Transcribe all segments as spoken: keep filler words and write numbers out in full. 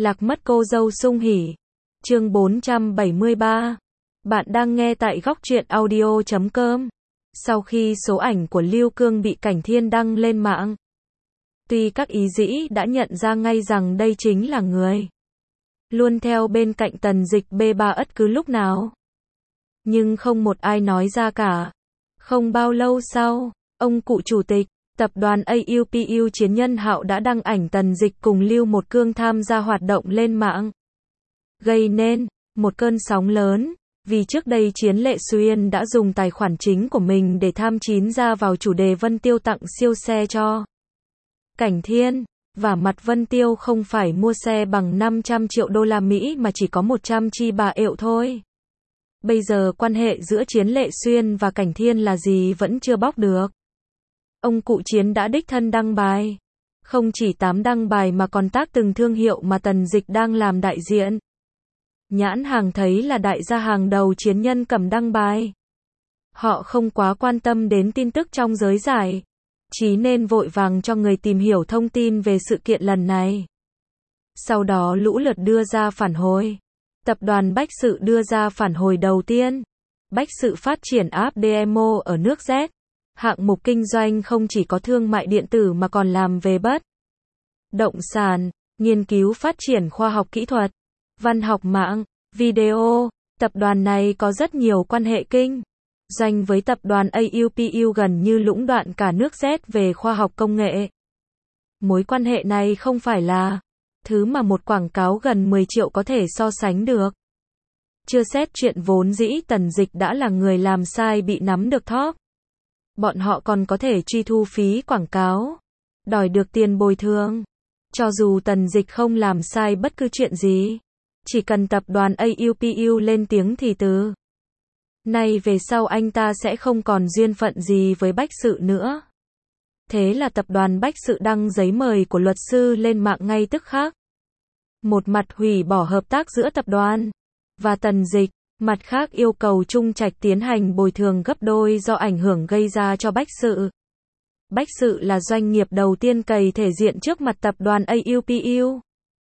Lạc mất cô dâu sung hỉ. Chương bốn trăm bảy mươi ba. Bạn đang nghe tại góc truyện audio chấm com. Sau khi số ảnh của Lưu Cương bị Cảnh Thiên đăng lên mạng, tuy các ý dĩ đã nhận ra ngay rằng đây chính là người luôn theo bên cạnh Tần Dịch bê ba bất cứ lúc nào, nhưng không một ai nói ra cả. Không bao lâu sau, ông cụ chủ tịch tập đoàn a u pê u Chiến Nhân Hạo đã đăng ảnh Tần Dịch cùng Lưu Một Cương tham gia hoạt động lên mạng, gây nên một cơn sóng lớn. Vì trước đây Chiến Lệ Xuyên đã dùng tài khoản chính của mình để tham chín ra vào chủ đề Vân Tiêu tặng siêu xe cho Cảnh Thiên, và mặt Vân Tiêu không phải mua xe bằng năm trăm triệu đô la Mỹ mà chỉ có một trăm chi bà ệu thôi. Bây giờ quan hệ giữa Chiến Lệ Xuyên và Cảnh Thiên là gì vẫn chưa bóc được. Ông cụ Chiến đã đích thân đăng bài. Không chỉ tám đăng bài mà còn tác từng thương hiệu mà Tần Dịch đang làm đại diện. Nhãn hàng thấy là đại gia hàng đầu chiến nhân cầm đăng bài. Họ không quá quan tâm đến tin tức trong giới giải trí nên vội vàng cho người tìm hiểu thông tin về sự kiện lần này. Sau đó lũ lượt đưa ra phản hồi. Tập đoàn Bách Sự đưa ra phản hồi đầu tiên. Bách Sự phát triển app demo ở nước Z. Hạng mục kinh doanh không chỉ có thương mại điện tử mà còn làm về bất động sản, nghiên cứu phát triển khoa học kỹ thuật, văn học mạng, video. Tập đoàn này có rất nhiều quan hệ kinh doanh với tập đoàn a u pê u gần như lũng đoạn cả nước Z về khoa học công nghệ. Mối quan hệ này không phải là thứ mà một quảng cáo gần mười triệu có thể so sánh được. Chưa xét chuyện vốn dĩ Tần Dịch đã là người làm sai bị nắm được thóp. Bọn họ còn có thể truy thu phí quảng cáo, đòi được tiền bồi thường. Cho dù Tần Dịch không làm sai bất cứ chuyện gì, chỉ cần tập đoàn a u pê u lên tiếng thì từ nay về sau anh ta sẽ không còn duyên phận gì với Bách Sự nữa. Thế là tập đoàn Bách Sự đăng giấy mời của luật sư lên mạng ngay tức khắc. Một mặt hủy bỏ hợp tác giữa tập đoàn và Tần Dịch, mặt khác yêu cầu Trung Trạch tiến hành bồi thường gấp đôi do ảnh hưởng gây ra cho Bách Sự. Bách Sự là doanh nghiệp đầu tiên cày thể diện trước mặt tập đoàn a u pê u.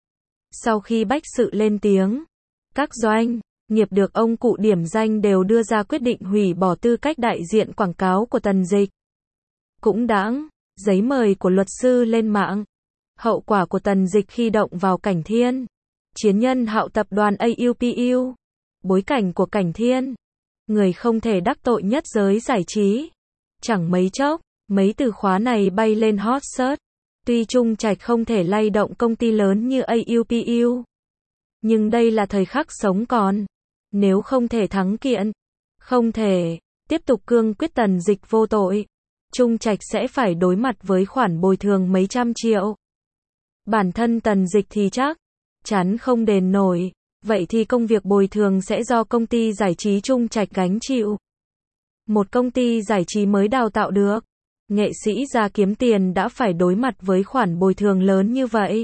Sau khi Bách Sự lên tiếng, các doanh nghiệp được ông cụ điểm danh đều đưa ra quyết định hủy bỏ tư cách đại diện quảng cáo của Tần Dịch. Cũng đáng, giấy mời của luật sư lên mạng. Hậu quả của Tần Dịch khi động vào Cảnh Thiên, Chiến Nhân Hạo tập đoàn a u pê u. Bối cảnh của Cảnh Thiên, người không thể đắc tội nhất giới giải trí. Chẳng mấy chốc, mấy từ khóa này bay lên hot search. Tuy Trung Trạch không thể lay động công ty lớn như a u pê u, nhưng đây là thời khắc sống còn. Nếu không thể thắng kiện, không thể tiếp tục cương quyết Tần Dịch vô tội, Trung Trạch sẽ phải đối mặt với khoản bồi thường mấy trăm triệu. Bản thân Tần Dịch thì chắc chắn không đền nổi. Vậy thì công việc bồi thường sẽ do công ty giải trí Trung Trạch gánh chịu. Một công ty giải trí mới đào tạo được nghệ sĩ ra kiếm tiền đã phải đối mặt với khoản bồi thường lớn như vậy.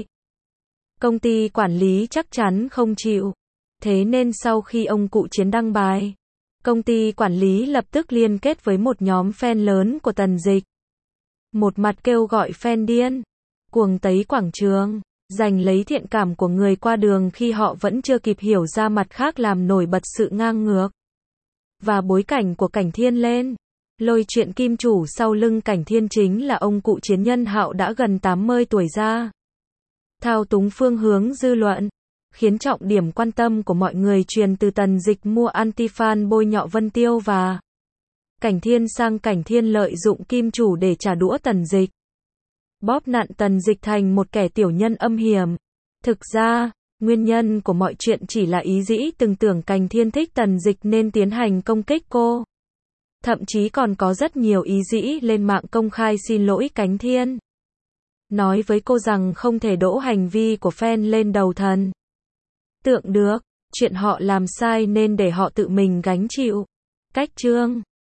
Công ty quản lý chắc chắn không chịu. Thế nên sau khi ông cụ Chiến đăng bài, công ty quản lý lập tức liên kết với một nhóm fan lớn của Tần Dịch. Một mặt kêu gọi fan điên cuồng tấy quảng trường, giành lấy thiện cảm của người qua đường khi họ vẫn chưa kịp hiểu ra mặt khác làm nổi bật sự ngang ngược và bối cảnh của Cảnh Thiên lên. Lôi chuyện kim chủ sau lưng Cảnh Thiên chính là ông cụ Chiến Nhân Hạo đã gần tám mươi tuổi ra. Thao túng phương hướng dư luận, khiến trọng điểm quan tâm của mọi người truyền từ Tần Dịch mua anti-fan bôi nhọ Vân Tiêu và Cảnh Thiên sang Cảnh Thiên lợi dụng kim chủ để trả đũa Tần Dịch, bóp nặn Tần Dịch thành một kẻ tiểu nhân âm hiểm. Thực ra, nguyên nhân của mọi chuyện chỉ là ý dĩ từng tưởng Cảnh Thiên thích Tần Dịch nên tiến hành công kích cô. Thậm chí còn có rất nhiều ý dĩ lên mạng công khai xin lỗi Cảnh Thiên, nói với cô rằng không thể đổ hành vi của fan lên đầu thần tượng được, chuyện họ làm sai nên để họ tự mình gánh chịu. Cách chương